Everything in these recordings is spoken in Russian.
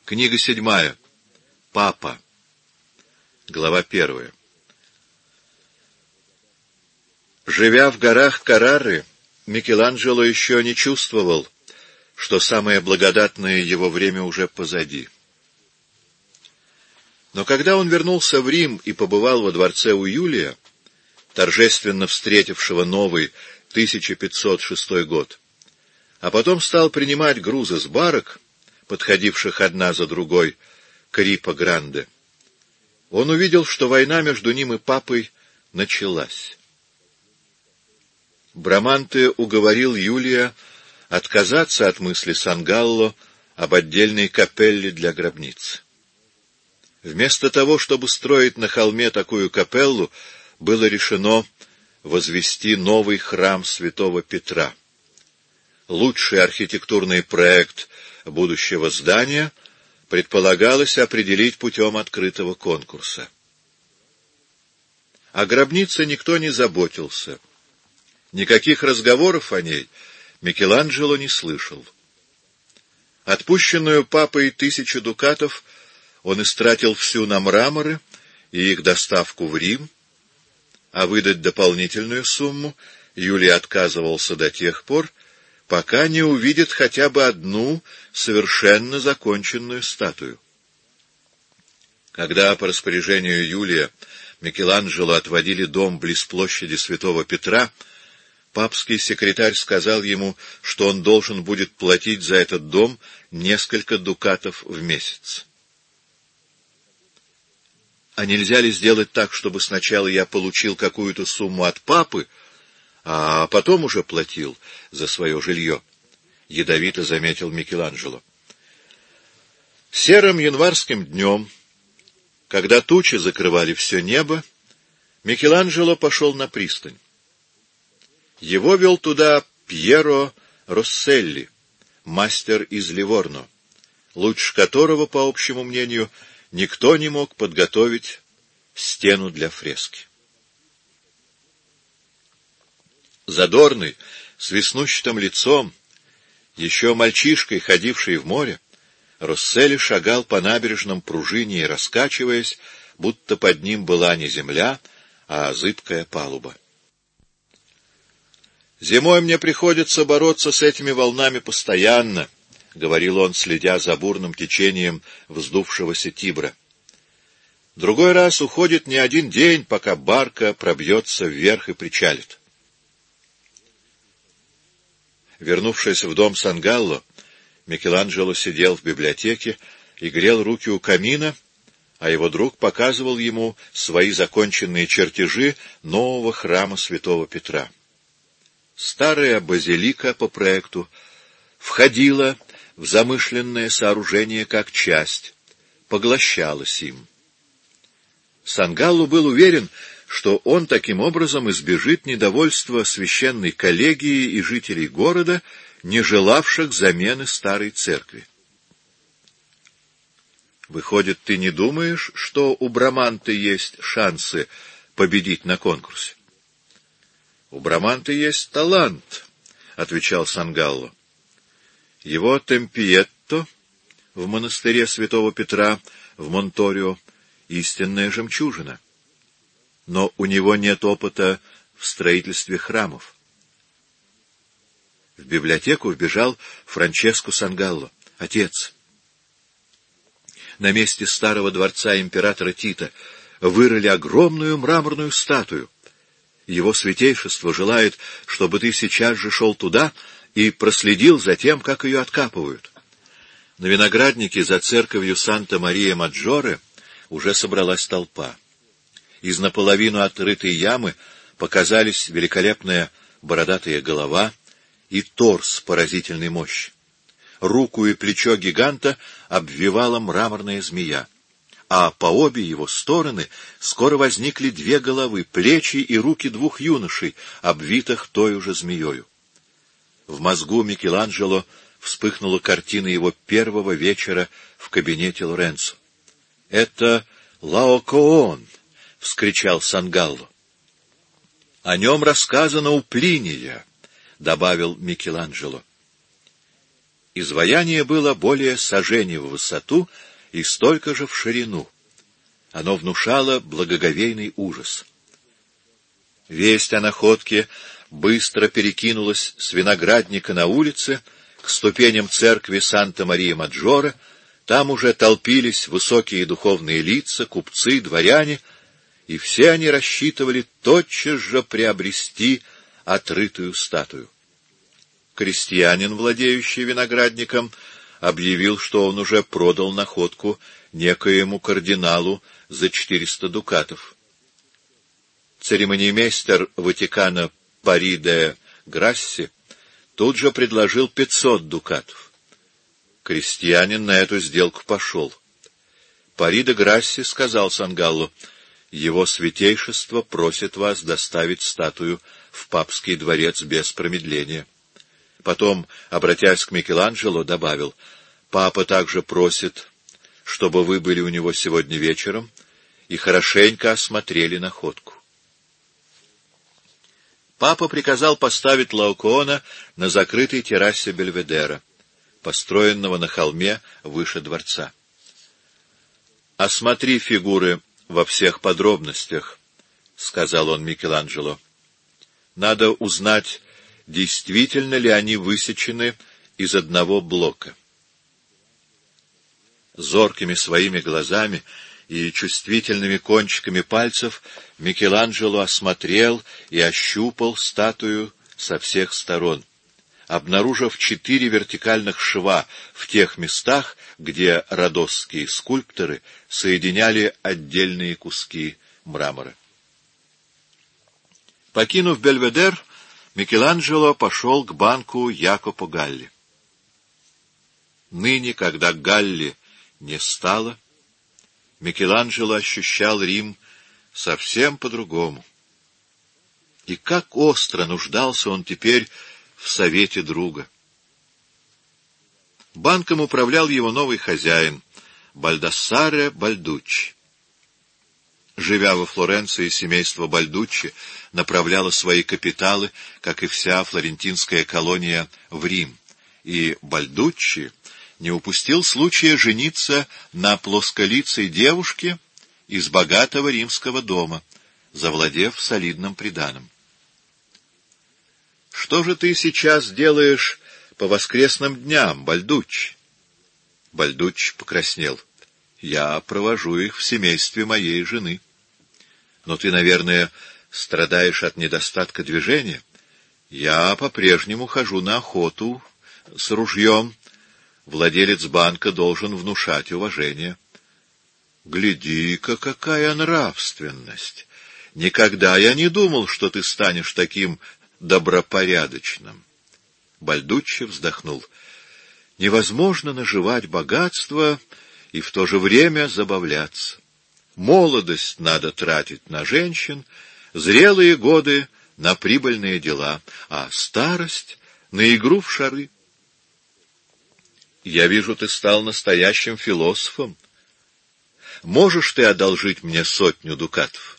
Книга 7. Папа. Глава 1. Живя в горах Каррары, Микеланджело еще не чувствовал, что самое благодатное его время уже позади. Но когда он вернулся в Рим и побывал во дворце у Юлия, торжественно встретившего новый 1506 год, а потом стал принимать грузы с барок, подходивших одна за другой к Рипо-Гранде, он увидел, что война между ним и папой началась. Браманте уговорил Юлия отказаться от мысли Сангалло об отдельной капелле для гробницы. Вместо того, чтобы строить на холме такую капеллу, было решено возвести новый храм святого Петра. Лучший архитектурный проект будущего здания предполагалось определить путем открытого конкурса. О гробнице никто не заботился. Никаких разговоров о ней Микеланджело не слышал. Отпущенную папой 1000 дукатов он истратил всю на мраморы и их доставку в Рим, а выдать дополнительную сумму Юлий отказывался до тех пор, пока не увидит хотя бы одну совершенно законченную статую. Когда по распоряжению Юлия Микеланджело отводили дом близ площади Святого Петра, папский секретарь сказал ему, что он должен будет платить за этот дом несколько дукатов в месяц. «А нельзя ли сделать так, чтобы сначала я получил какую-то сумму от папы, а потом уже платил за свое жилье?» — ядовито заметил Микеланджело. Серым январским днем, когда тучи закрывали все небо, Микеланджело пошел на пристань. Его вел туда Пьеро Росселли, мастер из Ливорно, лучше которого, по общему мнению, никто не мог подготовить стену для фрески. Задорный, с веснущатым лицом, еще мальчишкой, ходивший в море, Росселли шагал по набережным пружине и раскачиваясь, будто под ним была не земля, а зыбкая палуба. «Зимой мне приходится бороться с этими волнами постоянно», — говорил он, следя за бурным течением вздувшегося Тибра. «Другой раз уходит не один день, пока барка пробьется вверх и причалит». Вернувшись в дом Сангалло, Микеланджело сидел в библиотеке и грел руки у камина, а его друг показывал ему свои законченные чертежи нового храма святого Петра. Старая базилика по проекту входила в замышленное сооружение как часть, поглощалась им. Сангалло был уверен, что он таким образом избежит недовольства священной коллегии и жителей города, не желавших замены старой церкви. «Выходит, ты не думаешь, что у Браманте есть шансы победить на конкурсе?» «У Браманте есть талант», — отвечал Сангалло. «Его Темпиетто в монастыре святого Петра в Монторио — истинная жемчужина. Но у него нет опыта в строительстве храмов». В библиотеку вбежал Франческо Сангалло. «Отец, на месте старого дворца императора Тита вырыли огромную мраморную статую. Его святейшество желает, чтобы ты сейчас же шел туда и проследил за тем, как ее откапывают». На винограднике за церковью Санта-Мария-Маджоре уже собралась толпа. Из наполовину открытой ямы показались великолепная бородатая голова и торс поразительной мощи. Руку и плечо гиганта обвивала мраморная змея, а по обе его стороны скоро возникли 2 головы, плечи и руки 2 юношей, обвитых той же змеёю. В мозгу Микеланджело вспыхнула картина его первого вечера в кабинете Лоренцо. «Это Лаокоон!» — вскричал Сангалло. «О нем рассказано у Плиния», — добавил Микеланджело. Изваяние было более сажени в высоту и столько же в ширину. Оно внушало благоговейный ужас. Весть о находке быстро перекинулась с виноградника на улице к ступеням церкви Санта-Мария-Маджоре. Там уже толпились высокие духовные лица, купцы, дворяне, и все они рассчитывали тотчас же приобрести отрытую статую. Крестьянин, владеющий виноградником, объявил, что он уже продал находку некоему кардиналу за 400 дукатов. Церемониймейстер Ватикана Пари де Грасси тут же предложил 500 дукатов. Крестьянин на эту сделку пошел. Пари де Грасси сказал Сангалло: «Его святейшество просит вас доставить статую в папский дворец без промедления». Потом, обратясь к Микеланджело, добавил: «Папа также просит, чтобы вы были у него сегодня вечером и хорошенько осмотрели находку». Папа приказал поставить Лаокоона на закрытой террасе Бельведера, построенного на холме выше дворца. «Осмотри фигуры во всех подробностях», — сказал он Микеланджело. «Надо узнать, действительно ли они высечены из одного блока». Зоркими своими глазами и чувствительными кончиками пальцев Микеланджело осмотрел и ощупал статую со всех сторон, обнаружив 4 вертикальных шва в тех местах, где родосские скульпторы соединяли отдельные куски мрамора. Покинув Бельведер, Микеланджело пошел к банку Якопо Галли. Ныне, когда Галли не стало, Микеланджело ощущал Рим совсем по-другому. И как остро нуждался он теперь в совете друга. Банком управлял его новый хозяин, Бальдассаре Бальдуччи. Живя во Флоренции, семейство Бальдуччи направляло свои капиталы, как и вся флорентинская колония, в Рим, и Бальдуччи не упустил случая жениться на плосколицей девушке из богатого римского дома, завладев солидным приданым. «Что же ты сейчас делаешь по воскресным дням, Бальдуччи?» Бальдуччи покраснел. «Я провожу их в семействе моей жены». «Но ты, наверное, страдаешь от недостатка движения?» «Я по-прежнему хожу на охоту с ружьем. Владелец банка должен внушать уважение». «Гляди-ка, какая нравственность! Никогда я не думал, что ты станешь таким добропорядочным». Бальдуччи вздохнул. «Невозможно наживать богатство и в то же время забавляться. Молодость надо тратить на женщин, зрелые годы — на прибыльные дела, а старость — на игру в шары. Я вижу, ты стал настоящим философом. Можешь ты одолжить мне 100 дукатов?»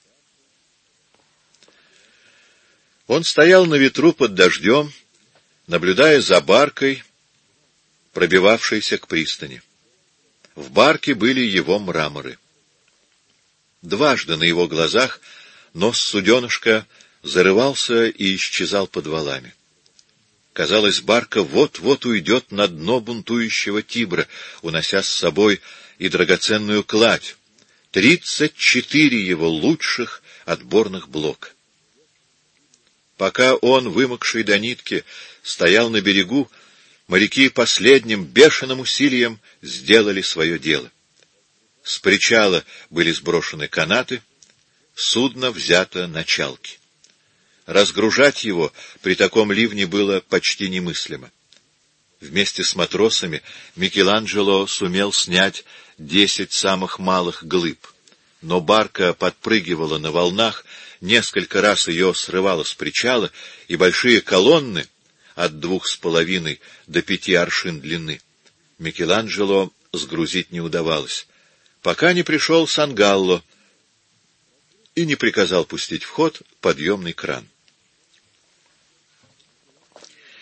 Он стоял на ветру под дождем, наблюдая за баркой, пробивавшейся к пристани. В барке были его мраморы. Дважды на его глазах нос суденышка зарывался и исчезал под валами. Казалось, барка вот-вот уйдет на дно бунтующего Тибра, унося с собой и драгоценную кладь, 34 его лучших отборных блока. Пока он, вымокший до нитки, стоял на берегу, моряки последним бешеным усилием сделали свое дело. С причала были сброшены канаты, судно взято на чалки. Разгружать его при таком ливне было почти немыслимо. Вместе с матросами Микеланджело сумел снять 10 самых малых глыб, но барка подпрыгивала на волнах, несколько раз ее срывало с причала, и большие колонны от 2,5 до 5 аршин длины Микеланджело сгрузить не удавалось, пока не пришел Сангалло и не приказал пустить в ход подъемный кран.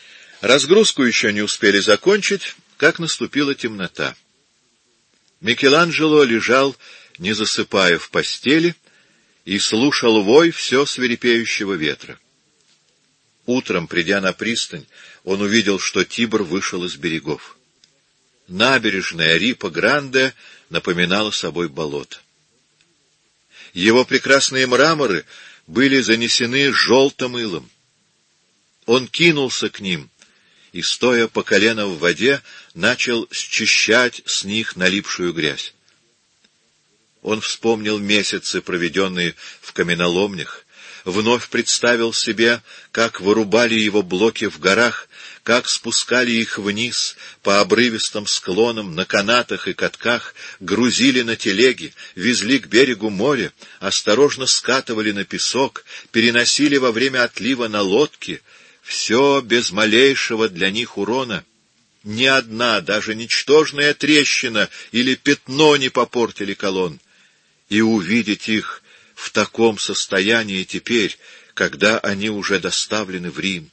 Разгрузку еще не успели закончить, как наступила темнота. Микеланджело лежал, не засыпая, в постели и слушал вой все свирепеющего ветра. Утром, придя на пристань, он увидел, что Тибр вышел из берегов. Набережная Рипо-Гранде напоминала собой болото. Его прекрасные мраморы были занесены желтым илом. Он кинулся к ним и, стоя по колено в воде, начал счищать с них налипшую грязь. Он вспомнил месяцы, проведенные в каменоломнях, вновь представил себе, как вырубали его блоки в горах, как спускали их вниз по обрывистым склонам, на канатах и катках, грузили на телеги, везли к берегу моря, осторожно скатывали на песок, переносили во время отлива на лодки. Все без малейшего для них урона. Ни одна, даже ничтожная трещина или пятно не попортили колонн. И увидеть их в таком состоянии теперь, когда они уже доставлены в Рим.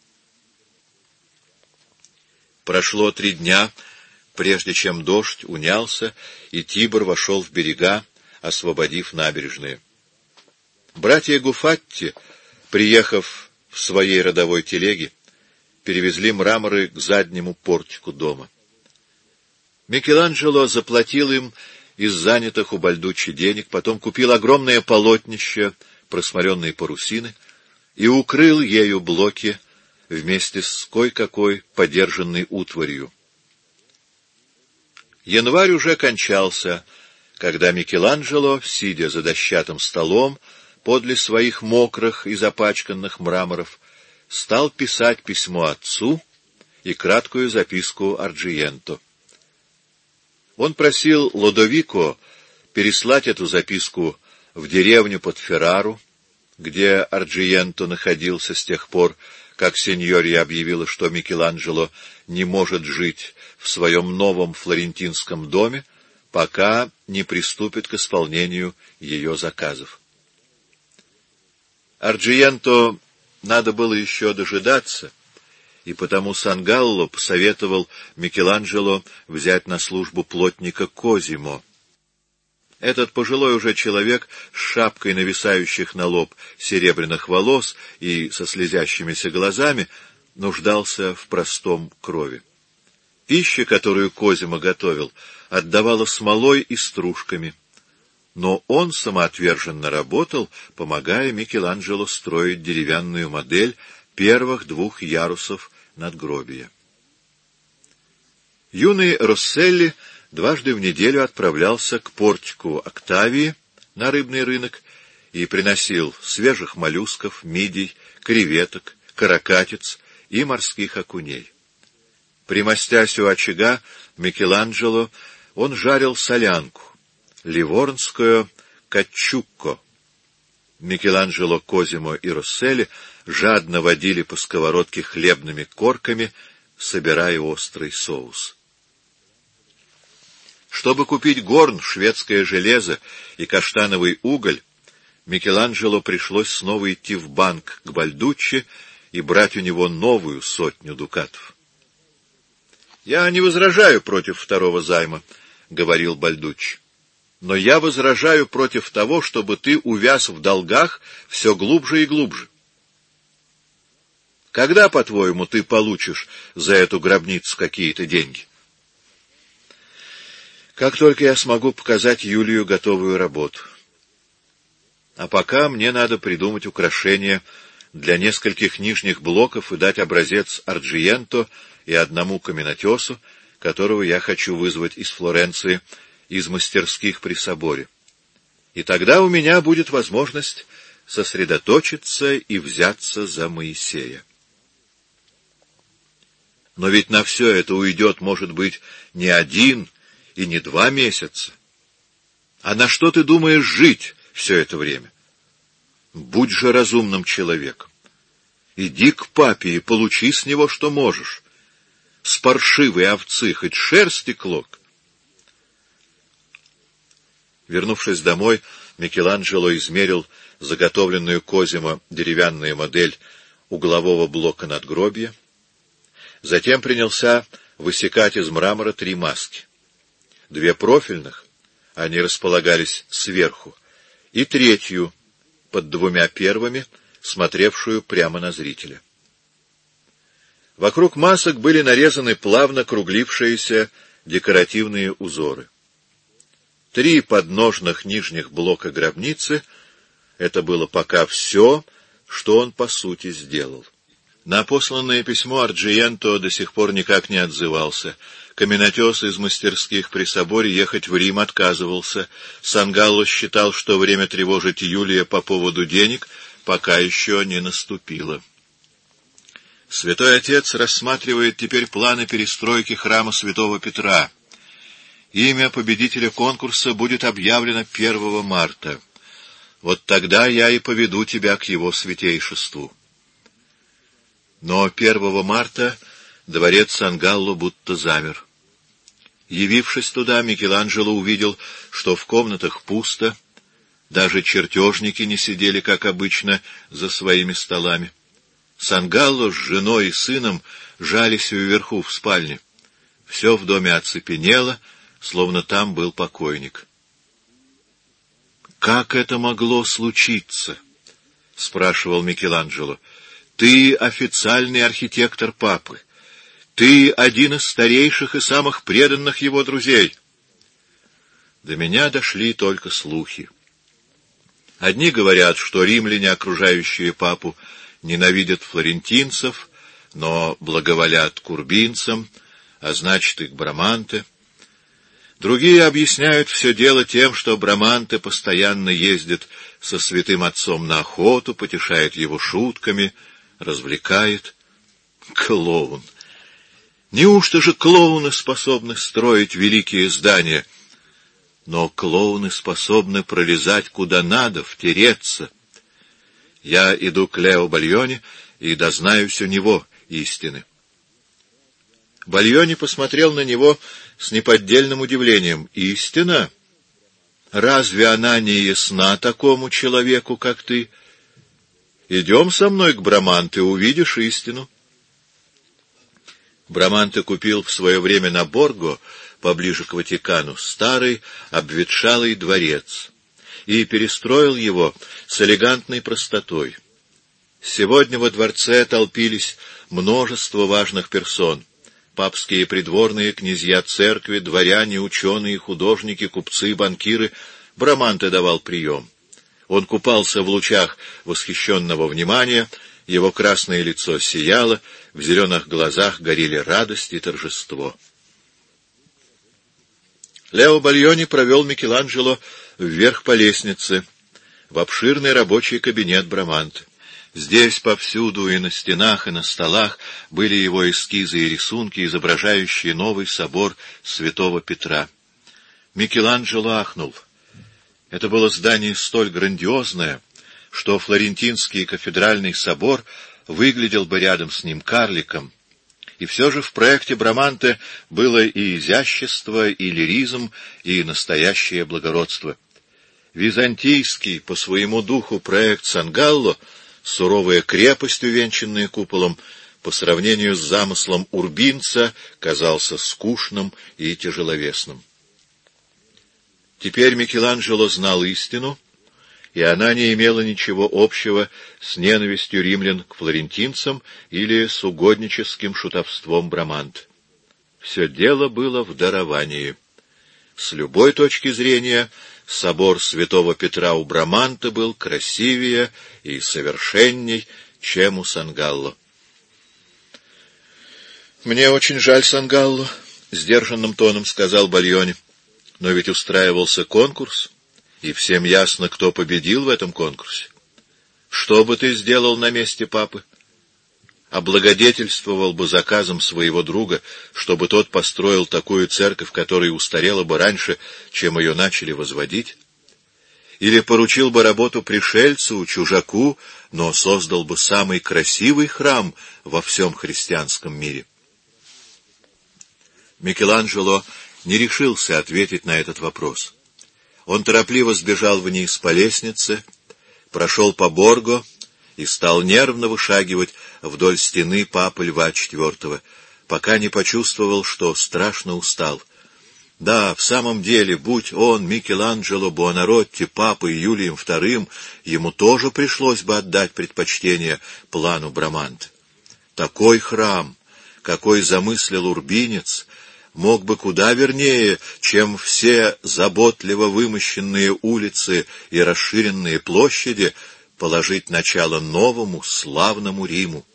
Прошло 3 дня, прежде чем дождь унялся, и Тибр вошел в берега, освободив набережные. Братья Гуфатти, приехав в своей родовой телеге, перевезли мраморы к заднему портику дома. Микеланджело заплатил им из занятых у Бальдуччи денег, потом купил огромное полотнище просмоленной парусины и укрыл ею блоки вместе с кой-какой подержанной утварью. Январь уже кончался, когда Микеланджело, сидя за дощатым столом подле своих мокрых и запачканных мраморов, стал писать письмо отцу и краткую записку Арджиенто. Он просил Лодовико переслать эту записку в деревню под Феррару, где Арджиенто находился с тех пор, как сеньория объявила, что Микеланджело не может жить в своем новом флорентинском доме, пока не приступит к исполнению ее заказов. Арджиенто надо было еще дожидаться, и потому Сангалло посоветовал Микеланджело взять на службу плотника Козимо. Этот пожилой уже человек с шапкой нависающих на лоб серебряных волос и со слезящимися глазами нуждался в простом крови. Пища, которую Козимо готовил, отдавала смолой и стружками, но он самоотверженно работал, помогая Микеланджело строить деревянную модель первых 2 ярусов надгробия. Юный Росселли дважды в неделю отправлялся к портику Октавии на рыбный рынок и приносил свежих моллюсков, мидий, креветок, каракатиц и морских окуней. Примостясь у очага Микеланджело, он жарил солянку, ливорнскую качукко. Микеланджело, Козимо и Росселли жадно водили по сковородке хлебными корками, собирая острый соус. Чтобы купить горн, шведское железо и каштановый уголь, Микеланджело пришлось снова идти в банк к Бальдуччи и брать у него новую 100 дукатов. — Я не возражаю против 2-го займа, — говорил Бальдуччи, — но я возражаю против того, чтобы ты увяз в долгах все глубже и глубже. Когда, по-твоему, ты получишь за эту гробницу какие-то деньги? Как только я смогу показать Юлию готовую работу. А пока мне надо придумать украшения для нескольких нижних блоков и дать образец Арджиенто и одному каменотесу, которого я хочу вызвать из Флоренции, из мастерских при соборе. И тогда у меня будет возможность сосредоточиться и взяться за Моисея. Но ведь на все это уйдет, может быть, не 1 и не 2 месяца. А на что ты думаешь жить все это время? Будь же разумным человеком. Иди к папе и получи с него, что можешь. С паршивой овцы хоть шерсть и клок. Вернувшись домой, Микеланджело измерил заготовленную Козимо деревянную модель углового блока надгробия, Затем принялся высекать из мрамора 3 маски. 2 профильных, они располагались сверху, и 3 под 2 первыми, смотревшую прямо на зрителя. Вокруг масок были нарезаны плавно круглившиеся декоративные узоры. 3 подножных нижних блока гробницы — это было пока все, что он по сути сделал. На посланное письмо Арджиенто до сих пор никак не отзывался. Каменотес из мастерских при соборе ехать в Рим отказывался. Сангалло считал, что время тревожить Юлия по поводу денег пока еще не наступило. Святой Отец рассматривает теперь планы перестройки храма Святого Петра. Имя победителя конкурса будет объявлено 1 марта. Вот тогда я и поведу тебя к его святейшеству. Но 1 марта дворец Сангалло будто замер. Явившись туда, Микеланджело увидел, что в комнатах пусто, даже чертежники не сидели, как обычно, за своими столами. Сангалло с женой и сыном жались вверху в спальне. Все в доме оцепенело, словно там был покойник. «Как это могло случиться?» — спрашивал Микеланджело. «Ты официальный архитектор папы. Ты один из старейших и самых преданных его друзей». До меня дошли только слухи. Одни говорят, что римляне, окружающие папу, ненавидят флорентинцев, но благоволят курбинцам, а значит и к Браманте. Другие объясняют все дело тем, что Браманте постоянно ездит со святым отцом на охоту, потешает его шутками, развлекает. Клоун! Неужто же клоуны способны строить великие здания? Но клоуны способны пролезать куда надо, втереться. Я иду к Лео Бальони и дознаюсь у него истины. Бальони посмотрел на него с неподдельным удивлением. «Истина? Разве она не ясна такому человеку, как ты? Идем со мной к Браманте, увидишь истину». Браманте купил в свое время на Борго, поближе к Ватикану, старый обветшалый дворец и перестроил его с элегантной простотой. Сегодня во дворце толпились множество важных персон. Папские придворные, князья церкви, дворяне, ученые, художники, купцы, банкиры. Браманте давал прием. Он купался в лучах восхищенного внимания, его красное лицо сияло, в зеленых глазах горели радость и торжество. Лео Бальони провел Микеланджело вверх по лестнице, в обширный рабочий кабинет Браманте. Здесь повсюду и на стенах, и на столах были его эскизы и рисунки, изображающие новый собор Святого Петра. Микеланджело ахнул. Это было здание столь грандиозное, что флорентинский кафедральный собор выглядел бы рядом с ним карликом. И все же в проекте Браманте было и изящество, и лиризм, и настоящее благородство. Византийский по своему духу проект Сангалло, суровая крепость, увенчанная куполом, по сравнению с замыслом урбинца, казался скучным и тяжеловесным. Теперь Микеланджело знал истину, и она не имела ничего общего с ненавистью римлян к флорентинцам или с угодническим шутовством Браманте. Все дело было в даровании. С любой точки зрения собор Святого Петра у Браманте был красивее и совершенней, чем у Сангалло. «Мне очень жаль Сангалло», — сдержанным тоном сказал Бальони. «Но ведь устраивался конкурс, и всем ясно, кто победил в этом конкурсе. Что бы ты сделал на месте папы? Облагодетельствовал бы заказом своего друга, чтобы тот построил такую церковь, которая устарела бы раньше, чем ее начали возводить? Или поручил бы работу пришельцу, чужаку, но создал бы самый красивый храм во всем христианском мире?» Микеланджело не решился ответить на этот вопрос. Он торопливо сбежал вниз по лестнице, прошел по Борго и стал нервно вышагивать вдоль стены Папы Льва IV. пока не почувствовал, что страшно устал. Да, в самом деле, будь он Микеланджело Буонаротти папой Юлием II, ему тоже пришлось бы отдать предпочтение плану Браманте. Такой храм, какой замыслил урбинец, мог бы куда вернее, чем все заботливо вымощенные улицы и расширенные площади, положить начало новому славному Риму.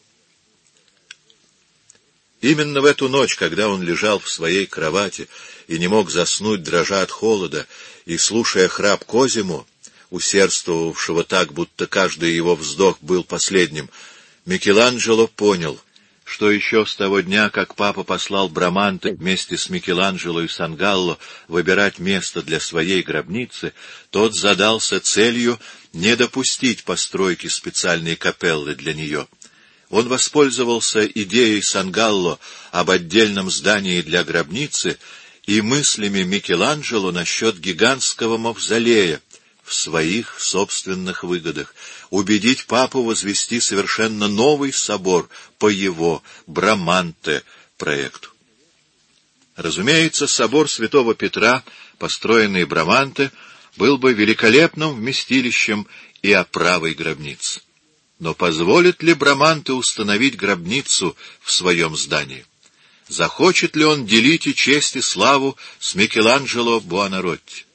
Именно в эту ночь, когда он лежал в своей кровати и не мог заснуть, дрожа от холода, и слушая храп Козимо, усердствовавшего так, будто каждый его вздох был последним, Микеланджело понял, что еще с того дня, как папа послал Браманте вместе с Микеланджело и Сангалло выбирать место для своей гробницы, тот задался целью не допустить постройки специальной капеллы для нее. Он воспользовался идеей Сангалло об отдельном здании для гробницы и мыслями Микеланджело насчет гигантского мавзолея в своих собственных выгодах, убедить папу возвести совершенно новый собор по его Браманте проекту. Разумеется, собор святого Петра, построенный Браманте, был бы великолепным вместилищем и оправой гробниц. Но позволит ли Браманте установить гробницу в своем здании? Захочет ли он делить и честь, и славу с Микеланджело Буонаротти?